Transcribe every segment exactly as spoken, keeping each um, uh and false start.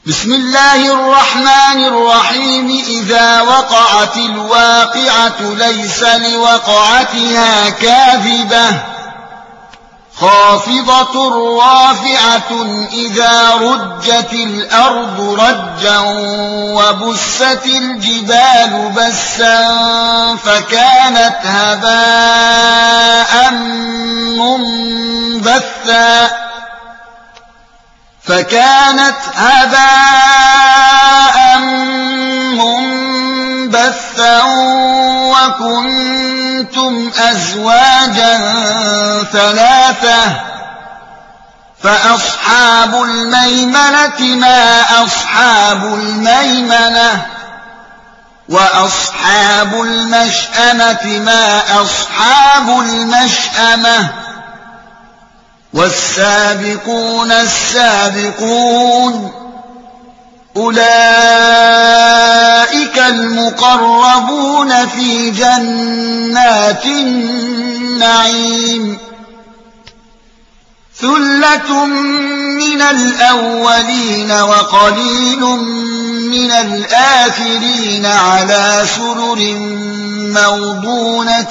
بسم الله الرحمن الرحيم إذا وقعت الواقعة ليس لوقعتها كاذبة خافضة رافعة إذا رجت الأرض رجا وبست الجبال بسا فكانت هباء منبثا فكانت هباء منبثا وكنتم أزواجا ثلاثة فأصحاب الميمنة ما أصحاب الميمنة وأصحاب المشأمة ما أصحاب المشأمة والسابقون السابقون أولئك المقربون في جنات النعيم ثلة من الأولين وقليل من الآخرين على سرر موضونة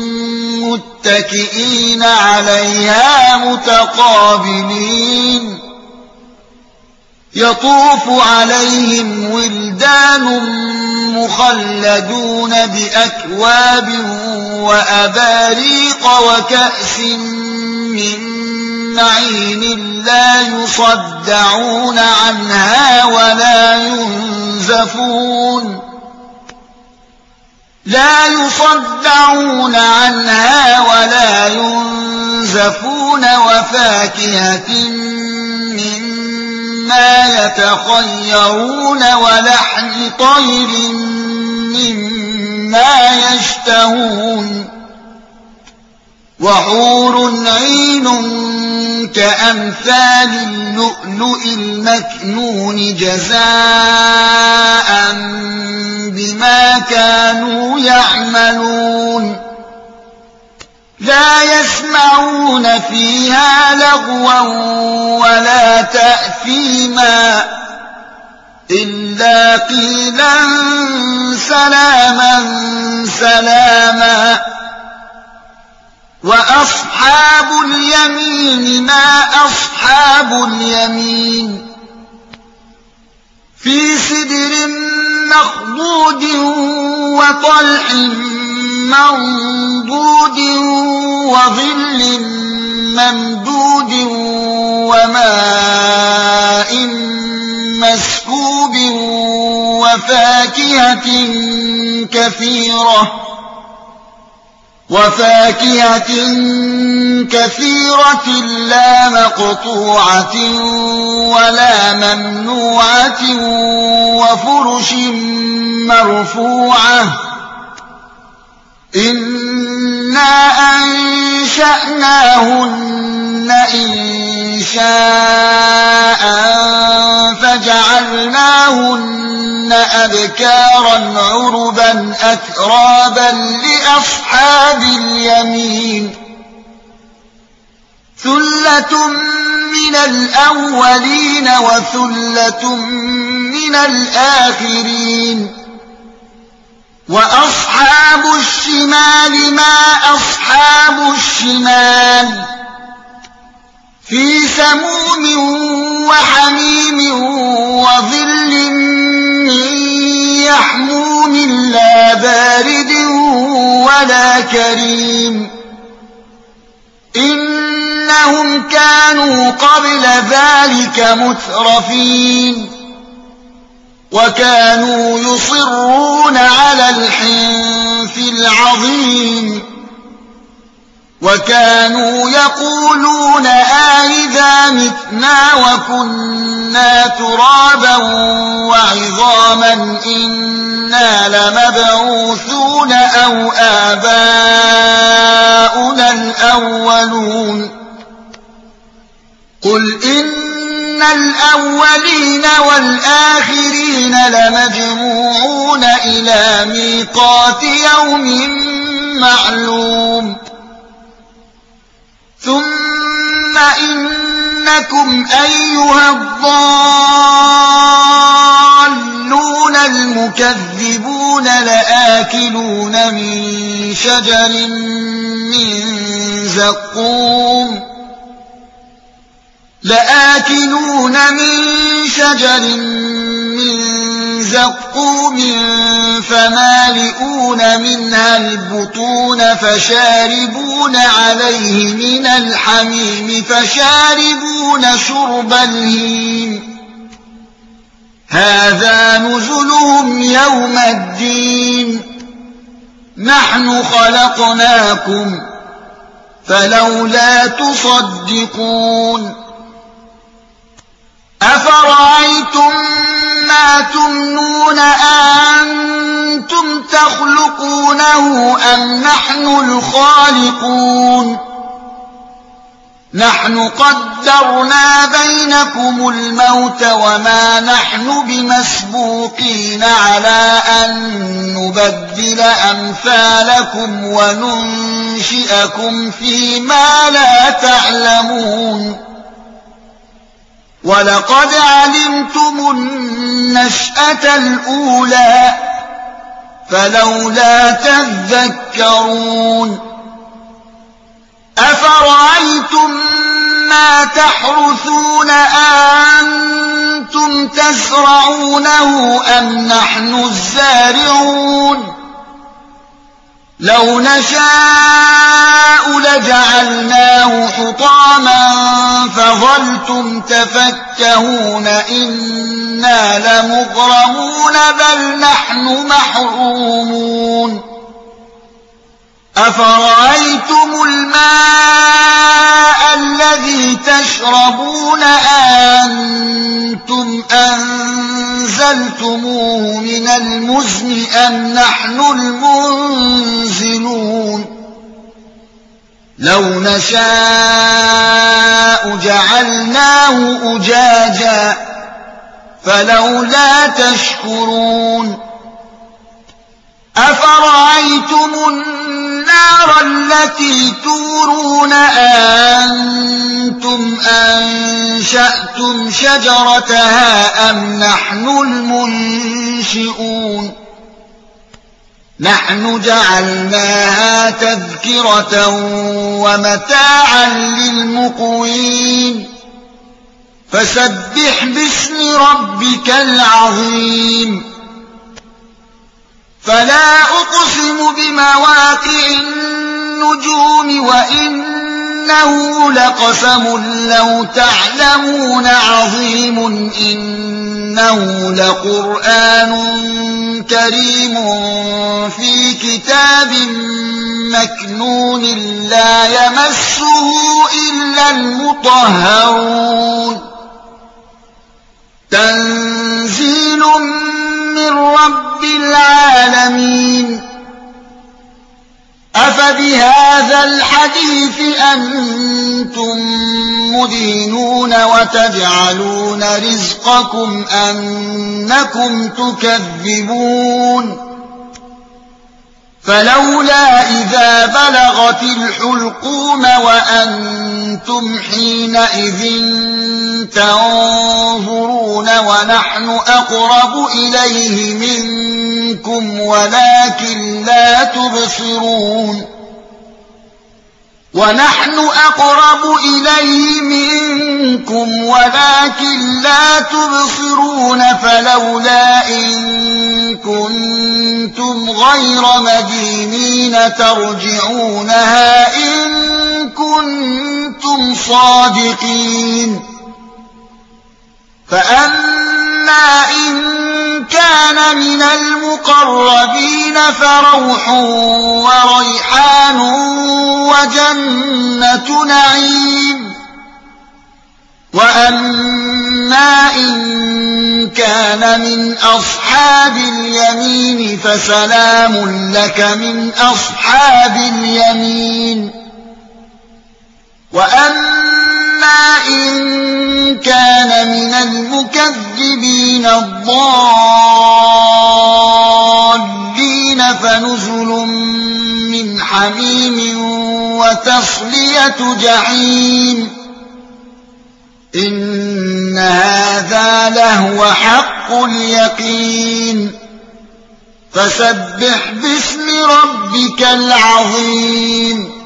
متكئين عليها متقابلين يطوف عليهم ولدان مخلدون بأكواب وأباريق وكأس من معين لا يصدعون عنها ولا ينزفون لا يصدعون عنها ولا ينزفون وفاكهة مما يتخيرون ولحم طير مما يشتهون وحور عين كأمثال اللؤلؤ المكنون جزاء بما كانوا يعملون لا يسمعون فيها لغوا ولا تأثيما إلا قيلا سلاما سلاما وأصحاب اليمين ما أصحاب اليمين في سدر مخضود وطلح منضود وظل ممدود وماء مسكوب وفاكهة كثيرة وفاكهة كثيرة لا مقطوعة ولا ممنوعة وفرش مرفوعة إنا أنشأناهن إنشاء فجعلناهن أبكارا عربا أترابا لأصحاب اليمين ثلة من الأولين وثلة من الآخرين وأصحاب الشمال ما أصحاب الشمال في سموم وحميم وظل من يحموم لا بارد ولا كريم إنهم كانوا قبل ذلك مترفين وكانوا يصرون على الحنث العظيم وكانوا يقولون آئذا متنا وكنا ترابا وعظاما إنا لمبعوثون أو آباؤنا الأولون قل إن الأولين والآخرين لمجموعون إلى ميقات يوم معلوم ثم إنكم أيها الضالون تكذبون لآكلون من شجر من زقوم لآكلون من شجر من زقوم فمالئون منها البطون فشاربون عليه من الحميم فشاربون شرب الهيم هذا نزلهم يوم الدين نحن خلقناكم فلولا تصدقون أفرأيتم ما تمنون أأنتم تخلقونه أم نحن الخالقون نحن قدرنا بينكم الموت وما نحن بمسبوقين على أن نبدل أمثالكم وننشئكم فيما لا تعلمون ولقد علمتم النشأة الأولى فلولا تذكرون أفرأيتم ما تحرثون أأنتم تزرعونه أم نحن الزارعون لو نشاء لجعلناه حطاما فظلتم تفكهون إنا لمغرمون بل نحن محرومون أفرأيتم الماء الذي تشربون أأنتم أنزلتموه من المزن أم نحن المنزلون لو نشاء جعلناه أجاجا فلولا تشكرون أفرأيتم النار التي تورون أأنتم أنشأتم شجرتها أم نحن المنشئون نحن جعلناها تذكرة ومتاعا للمقوين فسبح باسم ربك العظيم فلا أقسم بمواقع النجوم وإنه لقسم لو تعلمون عظيم إنه لقرآن كريم في كتاب مكنون لا يمسه إلا المطهرون تنزيل من رب العالمين أفبهذا الحديث أنتم مدينون وتجعلون رزقكم أنكم تكذبون فلولا إذا بلغت الحلقوم وأنتم حينئذ تنظرون ونحن أقرب إليه منكم ولكن لا تبصرون ونحن أقرب إليه منكم ولكن لا تبصرون فلولا إن كنتم غير مدينين ترجعونها إن كنتم صادقين فأما إن كان من المقربين فروح وريحان وجنة نعيم وأما إن كان من أصحاب اليمين فسلام لك من أصحاب اليمين وأما إن كان من المكذبين الضالين فنزل من حميم وتصلية جحيم إن هذا لهو حق اليقين فسبح باسم ربك العظيم